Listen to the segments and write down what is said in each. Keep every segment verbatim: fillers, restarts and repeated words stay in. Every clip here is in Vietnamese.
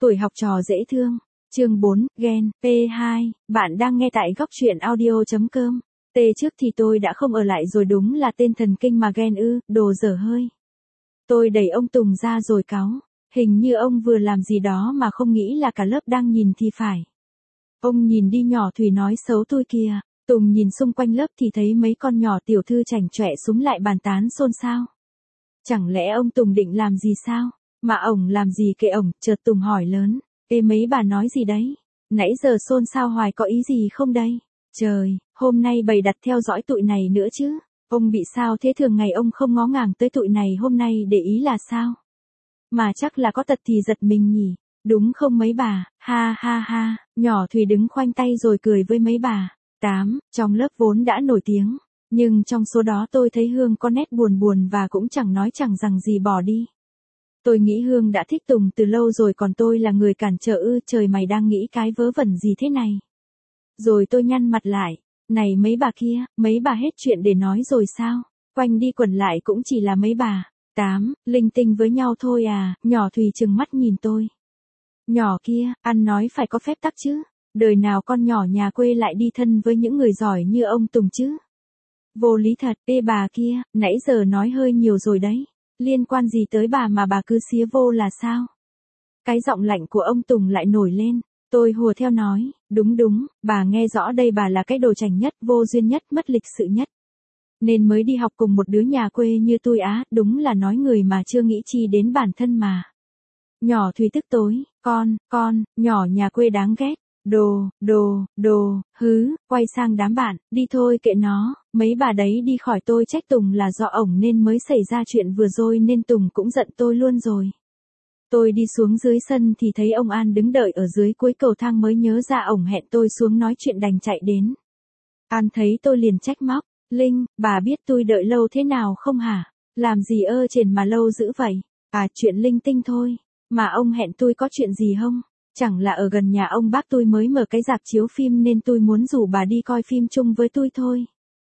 Tuổi học trò dễ thương. Chương bốn, ghen, P hai, bạn đang nghe tại góc truyện audio chấm com. T trước thì tôi đã không ở lại rồi, đúng là tên thần kinh mà ghen ư, đồ dở hơi. Tôi đẩy ông Tùng ra rồi cáu. Hình như ông vừa làm gì đó mà không nghĩ là cả lớp đang nhìn thì phải. Ông nhìn đi, nhỏ Thùy nói xấu tôi kìa. Tùng nhìn xung quanh lớp thì thấy mấy con nhỏ tiểu thư chảnh chọe súng lại bàn tán xôn xao. Chẳng lẽ ông Tùng định làm gì sao? Mà ổng làm gì kệ ổng, chợt Tùng hỏi lớn. Ê, mấy bà nói gì đấy? Nãy giờ xôn xao hoài có ý gì không đây? Trời, hôm nay bày đặt theo dõi tụi này nữa chứ. Ông bị sao thế, thường ngày ông không ngó ngàng tới tụi này, hôm nay để ý là sao? Mà chắc là có tật thì giật mình nhỉ. Đúng không mấy bà? Ha ha ha. Nhỏ Thùy đứng khoanh tay rồi cười với mấy bà. Tám, trong lớp vốn đã nổi tiếng. Nhưng trong số đó tôi thấy Hương có nét buồn buồn và cũng chẳng nói chẳng rằng gì bỏ đi. Tôi nghĩ Hương đã thích Tùng từ lâu rồi, còn tôi là người cản trở ư? Trời, mày đang nghĩ cái vớ vẩn gì thế này? Rồi tôi nhăn mặt lại. Này mấy bà kia, mấy bà hết chuyện để nói rồi sao? Quanh đi quẩn lại cũng chỉ là mấy bà. Tám, linh tinh với nhau thôi à? Nhỏ Thùy trừng mắt nhìn tôi. Nhỏ kia, ăn nói phải có phép tắc chứ. Đời nào con nhỏ nhà quê lại đi thân với những người giỏi như ông Tùng chứ? Vô lý thật. Ê bà kia, nãy giờ nói hơi nhiều rồi đấy. Liên quan gì tới bà mà bà cứ xía vô là sao? Cái giọng lạnh của ông Tùng lại nổi lên. Tôi hùa theo nói, đúng đúng, bà nghe rõ đây, bà là cái đồ chảnh nhất, vô duyên nhất, mất lịch sự nhất. Nên mới đi học cùng một đứa nhà quê như tôi á, đúng là nói người mà chưa nghĩ chi đến bản thân mà. Nhỏ Thùy tức tối, con, con, nhỏ nhà quê đáng ghét. Đồ, đồ, đồ, hứ, quay sang đám bạn, đi thôi kệ nó, mấy bà đấy đi khỏi. Tôi trách Tùng là do ổng nên mới xảy ra chuyện vừa rồi, nên Tùng cũng giận tôi luôn rồi. Tôi đi xuống dưới sân thì thấy ông An đứng đợi ở dưới cuối cầu thang, mới nhớ ra ổng hẹn tôi xuống nói chuyện đành chạy đến. An thấy tôi liền trách móc, Linh, bà biết tôi đợi lâu thế nào không hả? Làm gì ơ chền mà lâu dữ vậy? À, chuyện linh tinh thôi, mà ông hẹn tôi có chuyện gì không? Chẳng là ở gần nhà ông bác tôi mới mở cái rạp chiếu phim nên tôi muốn rủ bà đi coi phim chung với tôi thôi.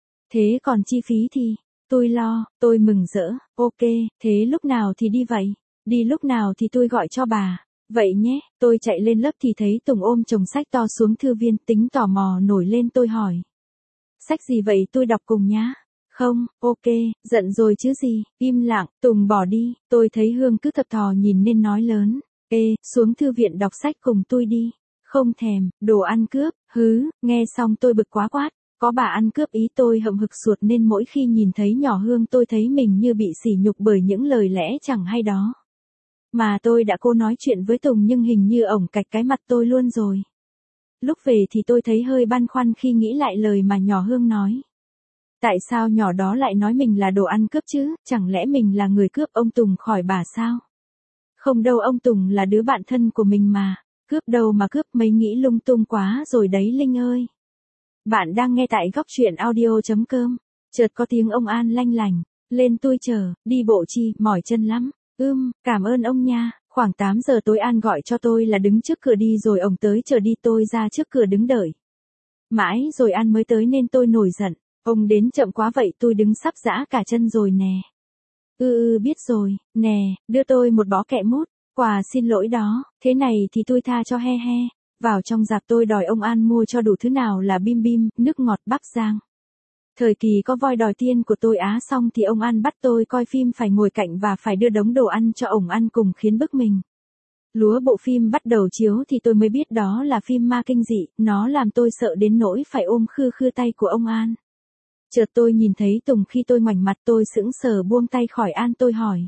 Thế còn chi phí thì, tôi lo. Tôi mừng rỡ, ok, thế lúc nào thì đi vậy? Đi lúc nào thì tôi gọi cho bà. Vậy nhé. Tôi chạy lên lớp thì thấy Tùng ôm chồng sách to xuống thư viên, tính tò mò nổi lên. Tôi hỏi, sách gì vậy, tôi đọc cùng nhá. Không, ok, giận rồi chứ gì. Im lặng. Tùng bỏ đi. Tôi thấy Hương cứ thập thò nhìn nên nói lớn. Ê, xuống thư viện đọc sách cùng tôi đi. Không thèm. Đồ ăn cướp, hứ. Nghe xong tôi bực quá quát. Có bà ăn cướp ý? Tôi hậm hực suột nên mỗi khi nhìn thấy nhỏ Hương tôi thấy mình như bị sỉ nhục bởi những lời lẽ chẳng hay đó. Mà tôi đã cố nói chuyện với Tùng nhưng hình như ổng cạch cái mặt tôi luôn rồi. Lúc về thì tôi thấy hơi băn khoăn khi nghĩ lại lời mà nhỏ Hương nói. Tại sao nhỏ đó lại nói mình là đồ ăn cướp chứ? Chẳng lẽ mình là người cướp ông Tùng khỏi bà sao? Không đâu, ông Tùng là đứa bạn thân của mình mà. Cướp đâu mà cướp, mấy nghĩ lung tung quá rồi đấy Linh ơi. Bạn đang nghe tại góc truyện audio chấm com. Chợt có tiếng ông An lanh lành. Lên tôi chờ, đi bộ chi, mỏi chân lắm. Ưm, cảm ơn ông nha. Khoảng tám giờ tối An gọi cho tôi là đứng trước cửa đi rồi ổng tới chờ đi, tôi ra trước cửa đứng đợi. Mãi rồi An mới tới nên tôi nổi giận. Ông đến chậm quá vậy, tôi đứng sắp giã cả chân rồi nè. Ừ ừ biết rồi, nè, đưa tôi một bó kẹ mút. Quà xin lỗi đó, thế này thì tôi tha cho he he. Vào trong rạp tôi đòi ông An mua cho đủ thứ nào là bim bim, nước ngọt, Bắc Giang. Thời kỳ có voi đòi tiên của tôi á, xong thì ông An bắt tôi coi phim phải ngồi cạnh và phải đưa đống đồ ăn cho ổng ăn cùng khiến bức mình. Lúa bộ phim bắt đầu chiếu thì tôi mới biết đó là phim ma kinh dị, nó làm tôi sợ đến nỗi phải ôm khư khư tay của ông An. Chợt tôi nhìn thấy Tùng, khi tôi ngoảnh mặt tôi sững sờ buông tay khỏi An. Tôi hỏi,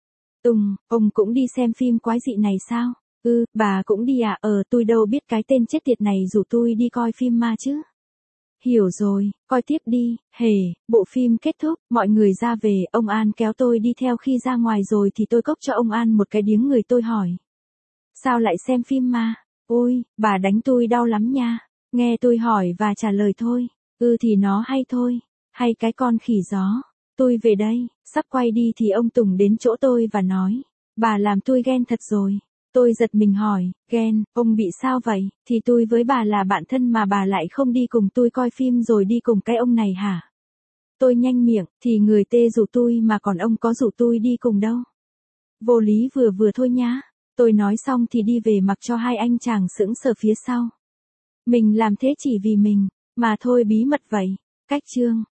Tùng, ông cũng đi xem phim quái dị này sao? Ừ, bà cũng đi à? Ờ, tôi đâu biết cái tên chết tiệt này rủ tôi đi coi phim ma chứ. Hiểu rồi, coi tiếp đi. Hề, bộ phim kết thúc, mọi người ra về, ông An kéo tôi đi theo. Khi ra ngoài rồi thì tôi cốc cho ông An một cái điếng người. Tôi hỏi, sao lại xem phim ma? Ôi, bà đánh tôi đau lắm nha. Nghe tôi hỏi và trả lời thôi. Ừ thì nó hay thôi. Hay cái con khỉ gió. Tôi về đây, sắp quay đi thì ông Tùng đến chỗ tôi và nói, bà làm tôi ghen thật rồi. Tôi giật mình hỏi, ghen, ông bị sao vậy? Thì tôi với bà là bạn thân mà bà lại không đi cùng tôi coi phim rồi đi cùng cái ông này hả? Tôi nhanh miệng, thì người tê rủ tôi mà còn ông có rủ tôi đi cùng đâu. Vô lý vừa vừa thôi nhá. Tôi nói xong thì đi về mặc cho hai anh chàng sững sờ phía sau. Mình làm thế chỉ vì mình, mà thôi bí mật vậy. Cách chương